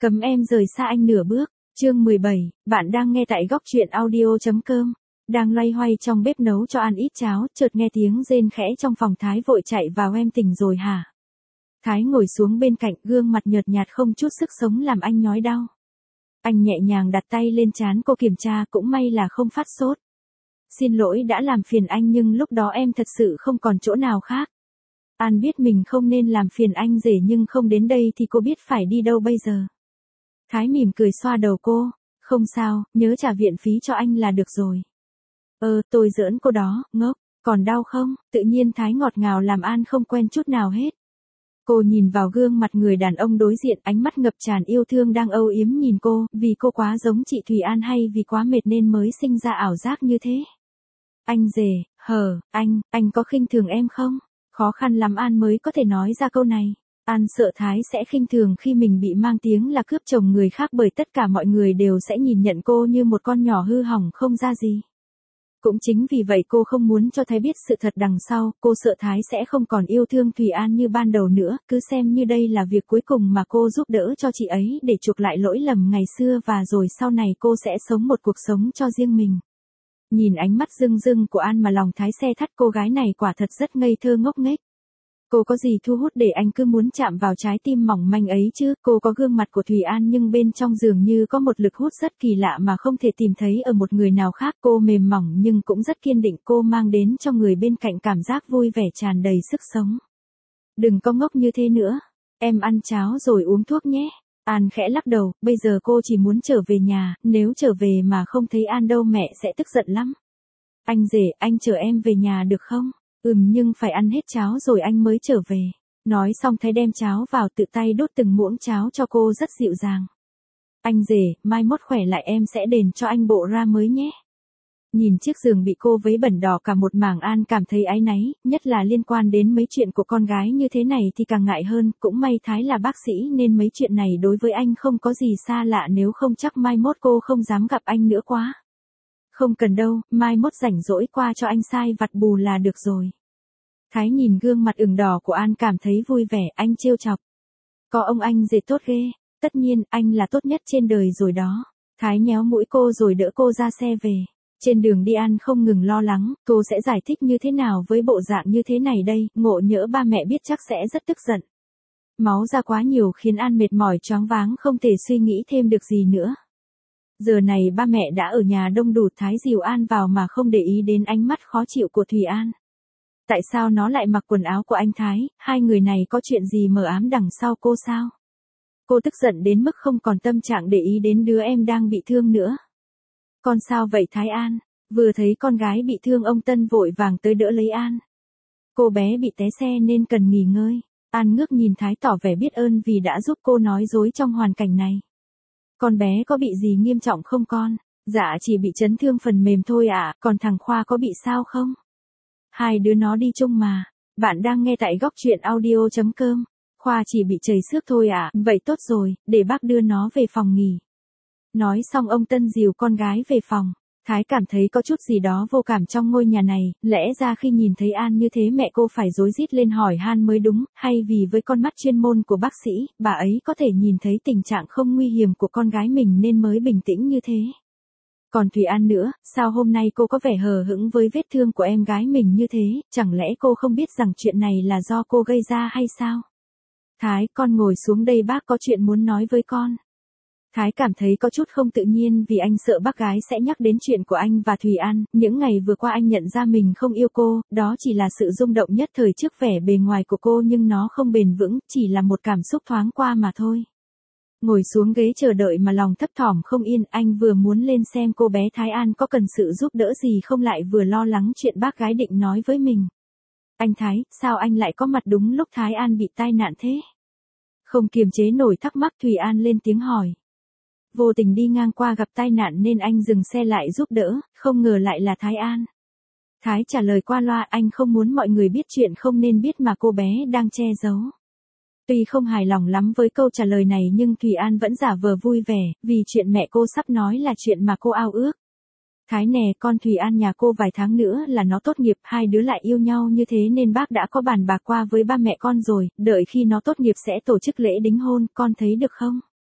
Cấm em rời xa anh nửa bước. Chương 17, bạn đang nghe tại góc truyện audio.com. Đang loay hoay trong bếp nấu cho ăn ít cháo, chợt nghe tiếng rên khẽ trong phòng. Thái vội chạy vào. Em tỉnh rồi hả? Thái ngồi xuống bên cạnh, gương mặt nhợt nhạt không chút sức sống làm anh nhói đau. Anh nhẹ nhàng đặt tay lên trán cô kiểm tra, cũng may là không phát sốt. Xin lỗi đã làm phiền anh, nhưng lúc đó em thật sự không còn chỗ nào khác. An biết mình không nên làm phiền anh rể, nhưng không đến đây thì cô biết phải đi đâu bây giờ. Thái mỉm cười xoa đầu cô. Không sao, nhớ trả viện phí cho anh là được rồi. Tôi giỡn cô đó, ngốc. Còn đau không? Tự nhiên Thái ngọt ngào làm An không quen chút nào hết. Cô nhìn vào gương mặt người đàn ông đối diện, ánh mắt ngập tràn yêu thương đang âu yếm nhìn cô, vì cô quá giống chị Thùy An hay vì quá mệt nên mới sinh ra ảo giác như thế? Anh rể, anh có khinh thường em không? Khó khăn lắm An mới có thể nói ra câu này. An sợ Thái sẽ khinh thường khi mình bị mang tiếng là cướp chồng người khác, bởi tất cả mọi người đều sẽ nhìn nhận cô như một con nhỏ hư hỏng không ra gì. Cũng chính vì vậy cô không muốn cho Thái biết sự thật đằng sau, cô sợ Thái sẽ không còn yêu thương Thùy An như ban đầu nữa, cứ xem như đây là việc cuối cùng mà cô giúp đỡ cho chị ấy để chuộc lại lỗi lầm ngày xưa, và rồi sau này cô sẽ sống một cuộc sống cho riêng mình. Nhìn ánh mắt rưng rưng của An mà lòng Thái xe thắt, cô gái này quả thật rất ngây thơ ngốc nghếch. Cô có gì thu hút để anh cứ muốn chạm vào trái tim mỏng manh ấy chứ? Cô có gương mặt của Thùy An nhưng bên trong dường như có một lực hút rất kỳ lạ mà không thể tìm thấy ở một người nào khác. Cô mềm mỏng nhưng cũng rất kiên định, cô mang đến cho người bên cạnh cảm giác vui vẻ tràn đầy sức sống. Đừng có ngốc như thế nữa. Em ăn cháo rồi uống thuốc nhé. An khẽ lắc đầu, bây giờ cô chỉ muốn trở về nhà, nếu trở về mà không thấy An đâu mẹ sẽ tức giận lắm. Anh rể, anh chở em về nhà được không? Nhưng phải ăn hết cháo rồi anh mới trở về. Nói xong Thái đem cháo vào, tự tay đốt từng muỗng cháo cho cô rất dịu dàng. Anh rể, mai mốt khỏe lại em sẽ đền cho anh bộ ra mới nhé. Nhìn chiếc giường bị cô vấy bẩn đỏ cả một mảng, An cảm thấy áy náy, nhất là liên quan đến mấy chuyện của con gái như thế này thì càng ngại hơn. Cũng may Thái là bác sĩ nên mấy chuyện này đối với anh không có gì xa lạ, nếu không chắc mai mốt cô không dám gặp anh nữa quá. Không cần đâu, mai mốt rảnh rỗi qua cho anh sai vặt bù là được rồi. Thái nhìn gương mặt ửng đỏ của An cảm thấy vui vẻ, anh trêu chọc. Có ông anh rể tốt ghê, tất nhiên anh là tốt nhất trên đời rồi đó. Thái nhéo mũi cô rồi đỡ cô ra xe về. Trên đường đi An không ngừng lo lắng, cô sẽ giải thích như thế nào với bộ dạng như thế này đây, ngộ nhỡ ba mẹ biết chắc sẽ rất tức giận. Máu ra quá nhiều khiến An mệt mỏi choáng váng không thể suy nghĩ thêm được gì nữa. Giờ này ba mẹ đã ở nhà đông đủ. Thái dìu An vào mà không để ý đến ánh mắt khó chịu của Thùy An. Tại sao nó lại mặc quần áo của anh Thái? Hai người này có chuyện gì mờ ám đằng sau cô sao? Cô tức giận đến mức không còn tâm trạng để ý đến đứa em đang bị thương nữa. Con sao vậy Thái An? Vừa thấy con gái bị thương, ông Tân vội vàng tới đỡ lấy An. Cô bé bị té xe nên cần nghỉ ngơi. An ngước nhìn Thái tỏ vẻ biết ơn vì đã giúp cô nói dối trong hoàn cảnh này. Con bé có bị gì nghiêm trọng không con? Dạ chỉ bị chấn thương phần mềm thôi ạ, còn thằng Khoa có bị sao không? Hai đứa nó đi chung mà. Bạn đang nghe tại góc truyện audio.com. Khoa chỉ bị chảy xước thôi ạ, vậy tốt rồi, để bác đưa nó về phòng nghỉ. Nói xong ông Tân dìu con gái về phòng. Thái cảm thấy có chút gì đó vô cảm trong ngôi nhà này, lẽ ra khi nhìn thấy An như thế mẹ cô phải rối rít lên hỏi han mới đúng, hay vì với con mắt chuyên môn của bác sĩ, bà ấy có thể nhìn thấy tình trạng không nguy hiểm của con gái mình nên mới bình tĩnh như thế. Còn Thùy An nữa, sao hôm nay cô có vẻ hờ hững với vết thương của em gái mình như thế, chẳng lẽ cô không biết rằng chuyện này là do cô gây ra hay sao? Thái, con ngồi xuống đây, bác có chuyện muốn nói với con. Thái cảm thấy có chút không tự nhiên vì anh sợ bác gái sẽ nhắc đến chuyện của anh và Thùy An. Những ngày vừa qua anh nhận ra mình không yêu cô, đó chỉ là sự rung động nhất thời trước vẻ bề ngoài của cô, nhưng nó không bền vững, chỉ là một cảm xúc thoáng qua mà thôi. Ngồi xuống ghế chờ đợi mà lòng thấp thỏm không yên, anh vừa muốn lên xem cô bé Thái An có cần sự giúp đỡ gì không, lại vừa lo lắng chuyện bác gái định nói với mình. Anh Thái, sao anh lại có mặt đúng lúc Thái An bị tai nạn thế? Không kiềm chế nổi thắc mắc, Thùy An lên tiếng hỏi. Vô tình đi ngang qua gặp tai nạn nên anh dừng xe lại giúp đỡ, không ngờ lại là Thái An. Thái trả lời qua loa, anh không muốn mọi người biết chuyện không nên biết mà cô bé đang che giấu. Tuy không hài lòng lắm với câu trả lời này nhưng Thùy An vẫn giả vờ vui vẻ, vì chuyện mẹ cô sắp nói là chuyện mà cô ao ước. Thái nè, con Thùy An nhà cô vài tháng nữa là nó tốt nghiệp, hai đứa lại yêu nhau như thế nên bác đã có bàn bạc qua với ba mẹ con rồi, đợi khi nó tốt nghiệp sẽ tổ chức lễ đính hôn, con thấy được không?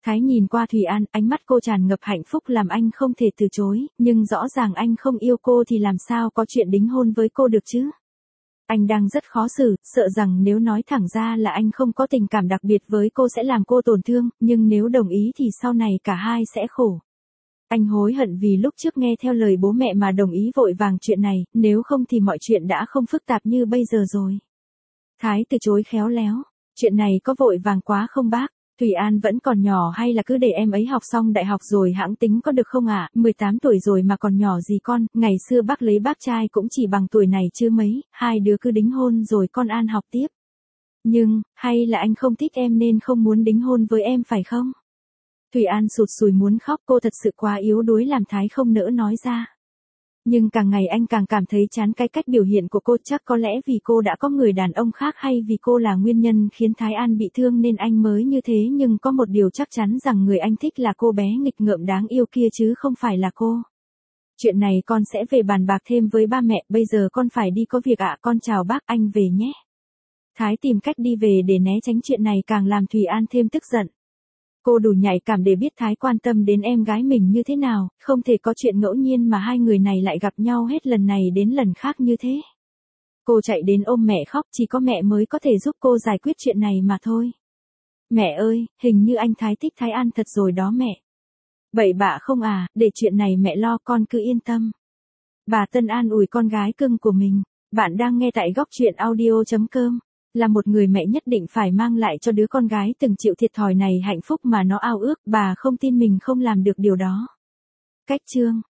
Thái nhìn qua Thủy An, ánh mắt cô tràn ngập hạnh phúc làm anh không thể từ chối, nhưng rõ ràng anh không yêu cô thì làm sao có chuyện đính hôn với cô được chứ? Anh đang rất khó xử, sợ rằng nếu nói thẳng ra là anh không có tình cảm đặc biệt với cô sẽ làm cô tổn thương, nhưng nếu đồng ý thì sau này cả hai sẽ khổ. Anh hối hận vì lúc trước nghe theo lời bố mẹ mà đồng ý vội vàng chuyện này, nếu không thì mọi chuyện đã không phức tạp như bây giờ rồi. Thái từ chối khéo léo, chuyện này có vội vàng quá không bác? Thủy An vẫn còn nhỏ hay là cứ để em ấy học xong đại học rồi hãng tính có được không ạ? 18 tuổi rồi mà còn nhỏ gì con, ngày xưa bác lấy bác trai cũng chỉ bằng tuổi này chứ mấy, hai đứa cứ đính hôn rồi con An học tiếp. Nhưng, hay là anh không thích em nên không muốn đính hôn với em phải không? Thủy An sụt sùi muốn khóc, cô thật sự quá yếu đuối làm Thái không nỡ nói ra. Nhưng càng ngày anh càng cảm thấy chán cái cách biểu hiện của cô, chắc có lẽ vì cô đã có người đàn ông khác hay vì cô là nguyên nhân khiến Thái An bị thương nên anh mới như thế, nhưng có một điều chắc chắn rằng người anh thích là cô bé nghịch ngợm đáng yêu kia chứ không phải là cô. Chuyện này con sẽ về bàn bạc thêm với ba mẹ, bây giờ con phải đi có việc ạ, con chào bác, anh về nhé. Thái tìm cách đi về để né tránh chuyện này càng làm Thủy An thêm tức giận. Cô đủ nhạy cảm để biết Thái quan tâm đến em gái mình như thế nào, không thể có chuyện ngẫu nhiên mà hai người này lại gặp nhau hết lần này đến lần khác như thế. Cô chạy đến ôm mẹ khóc, chỉ có mẹ mới có thể giúp cô giải quyết chuyện này mà thôi. Mẹ ơi, hình như anh Thái thích Thái An thật rồi đó mẹ. Bậy bạ không à, để chuyện này mẹ lo, con cứ yên tâm. Bà Tân an ủi con gái cưng của mình. Bạn đang nghe tại góc truyện audio.com. Là một người mẹ nhất định phải mang lại cho đứa con gái từng chịu thiệt thòi này hạnh phúc mà nó ao ước, bà không tin mình không làm được điều đó. Cách chương